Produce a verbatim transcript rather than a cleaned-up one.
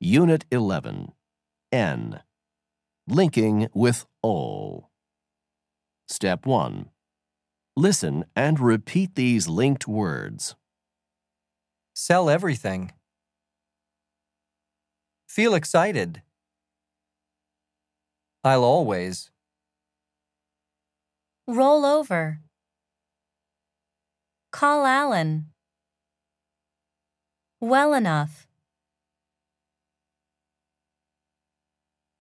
Unit eleven. N. Linking with all. Step one. Listen and repeat these linked words. Sell everything. Feel excited. I'll always. Roll over. Call Alan. Well enough.